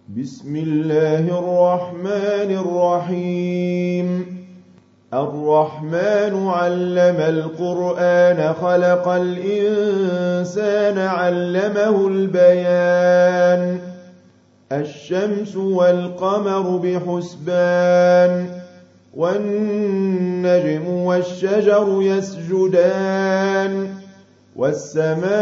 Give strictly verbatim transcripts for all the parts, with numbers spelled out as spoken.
بسم الله الرحمن الرحيم الرحمن علم القرآن خلق الإنسان علمه البيان الشمس والقمر بحسبان والنجم والشجر يسجدان والسماء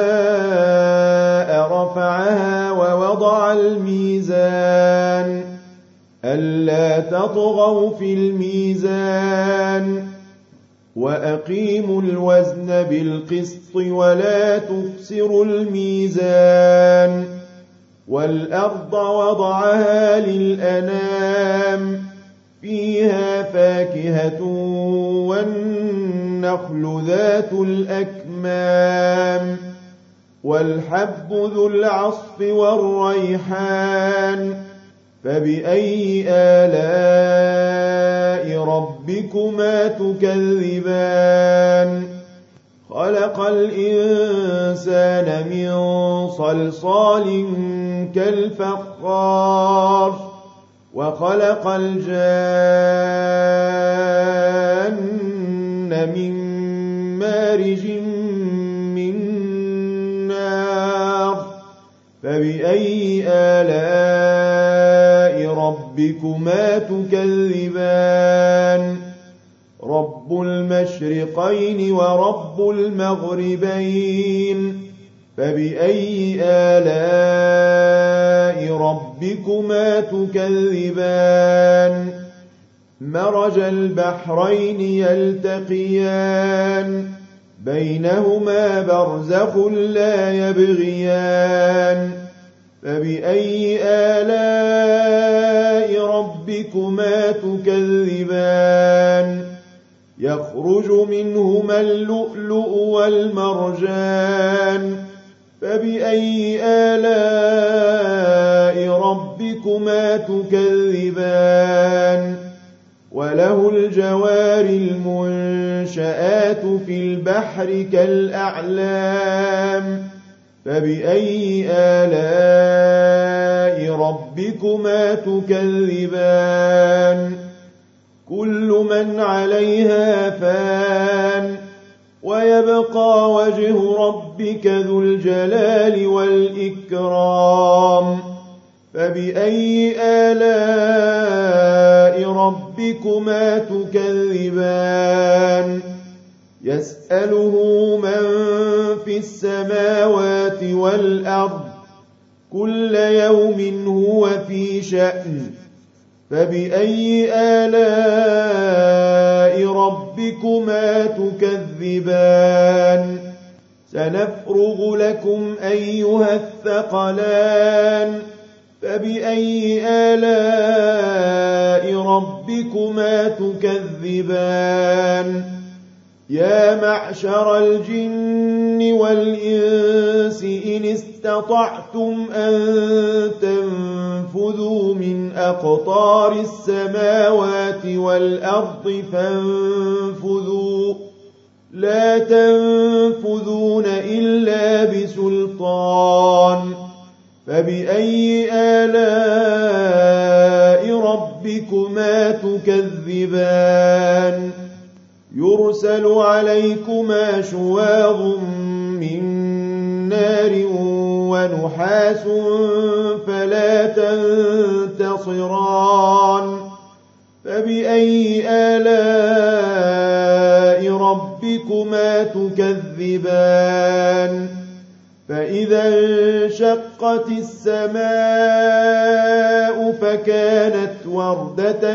رفعها ووضع الميزان ألا تطغوا في الميزان وأقيموا الوزن بالقسط ولا تخسروا الميزان والأرض وضعها للأنام فيها فاكهة والنخل ذات الأكمام والحب ذو العصف والريحان فبأي آلاء ربكما تكذبان خلق الإنسان من صلصال كالفخار وخلق الجان من مارج من نار فبأي آلاء ربكما تكذبان رب المشرقين ورب المغربين فبأي آلاء ربكما تكذبان مرج البحرين يلتقيان بينهما برزخ لا يبغيان فبأي آلاء ربكما تكذبان يخرج منهما اللؤلؤ والمرجان فبأي آلاء ربكما تكذبان وله الجوار المنشآت في البحر كالأعلام فبأي آلاء ربكما تكذبان كل من عليها فان ويبقى وجه ربك ذو الجلال والإكرام فبأي آلاء ربكما تكذبان يسأله من في السماوات والأرض كل يوم هو في شأن فبأي آلاء ربكما تكذبان سنفرغ لكم أيها الثقلان فبأي آلاء ربكما تكذبان يا معشر الجن والإنس إن استطعتم أن تنفذوا من أقطار السماوات والأرض فانفذوا لا تنفذون إلا بسلطان فبأي آلاء ربكما تكذبان يرسل عليكما شواظ من نار ونحاس فلا تنتصران فبأي آلاء ربكما تكذبان فإذا انشقت السماء فكانت وردة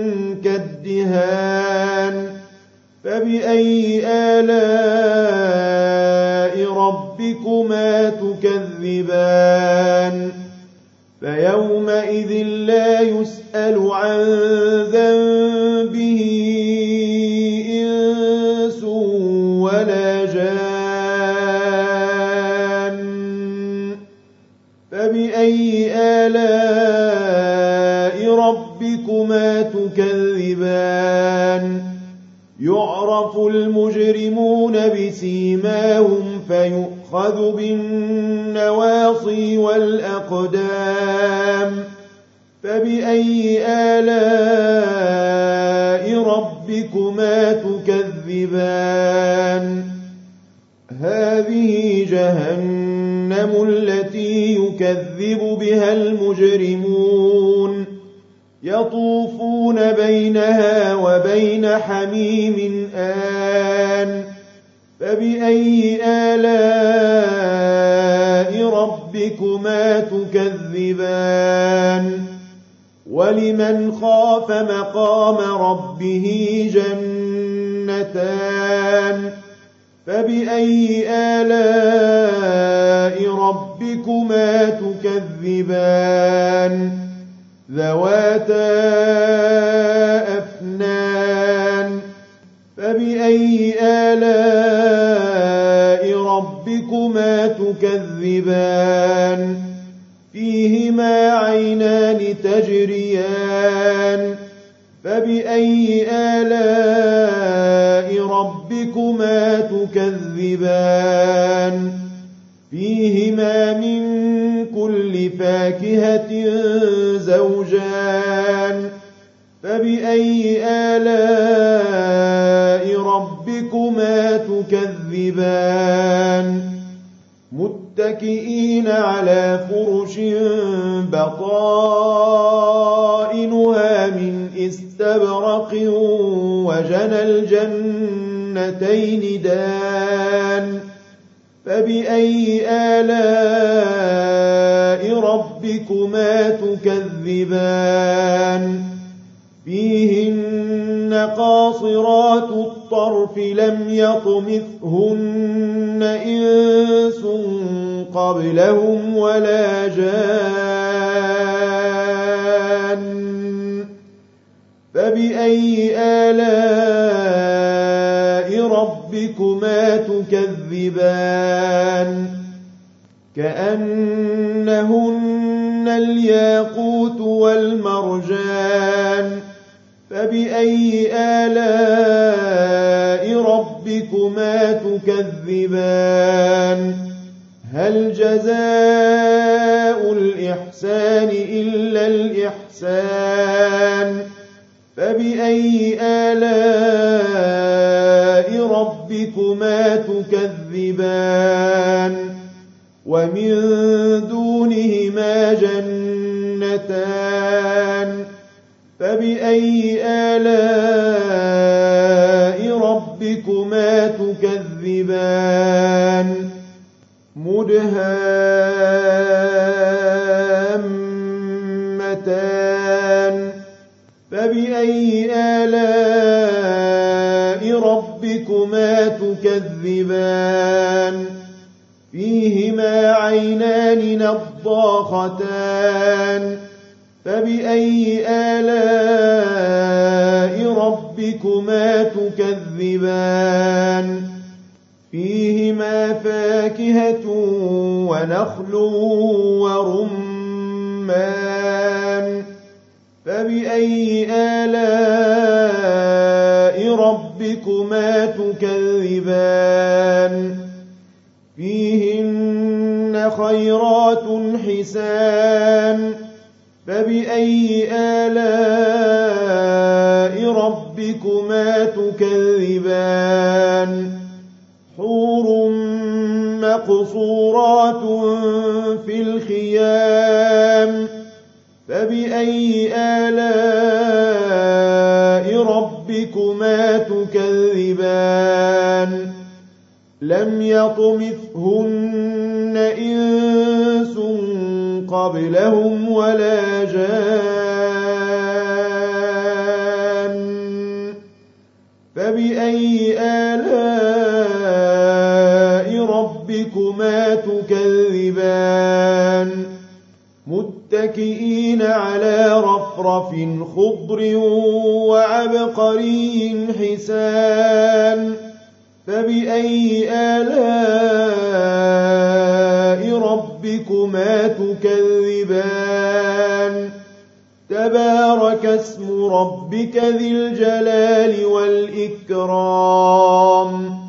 كالدهان فبأي آلاء ربكما تكذبان فيومئذ لا يسأل عن ذنبه إنس ولا جان فبأي آلاء ربكما تكذبان يعرف المجرمون بسيماهم فيؤخذ بالنواصي والأقدام فبأي آلاء ربكما تكذبان هذه جهنم التي يكذب بها المجرمون يطوفون بينها وبين حميم آن فبأي آلاء ربكما تكذبان ولمن خاف مقام ربه جنتان فبأي آلاء ربكما تكذبان ذواتا أفنان فبأي آلاء ربكما تكذبان فيهما عينان تجريان فبأي آلاء ربكما تكذبان فيهما من كل فاكهة زوجان فبأي آلاء ربكما تكذبان متكئين على فرش بطائنها من استبرق وجنى الجنتين دان فبأي آلاء ربكما تكذبان فيهن قاصرات الطرف لم يطمثهن إنس قبلهم ولا جان فبأي آلاء ربكما تكذبان كأنهن الياقوت والمرجان فبأي آلاء ربكما تكذبان هل جزاء الإحسان إلا الإحسان فبأي آلاء ربكما تكذبان ومن دونهما جنتان فبأي آلاء ربكما تكذبان مدهامتان فبأي آلاء ربكما تكذبان فيهما عينان نضاختان فبأي آلاء ربكما تكذبان فيهما فاكهة ونخل ورمان فبأي آلاء ربكما تكذبان فيهن خيرات حسان فبأي آلاء ربكما تكذبان حور مقصورات في الخيام فبأي آلاء ربكما تكذبان لم يطمثهن إنس قبلهم ولا جان فبأي آلاء ربكما تكذبان متكئين على رفرف خضر وعبقري حسان فبأي آلاء ربكما تكذبان تبارك اسم ربك ذي الجلال والإكرام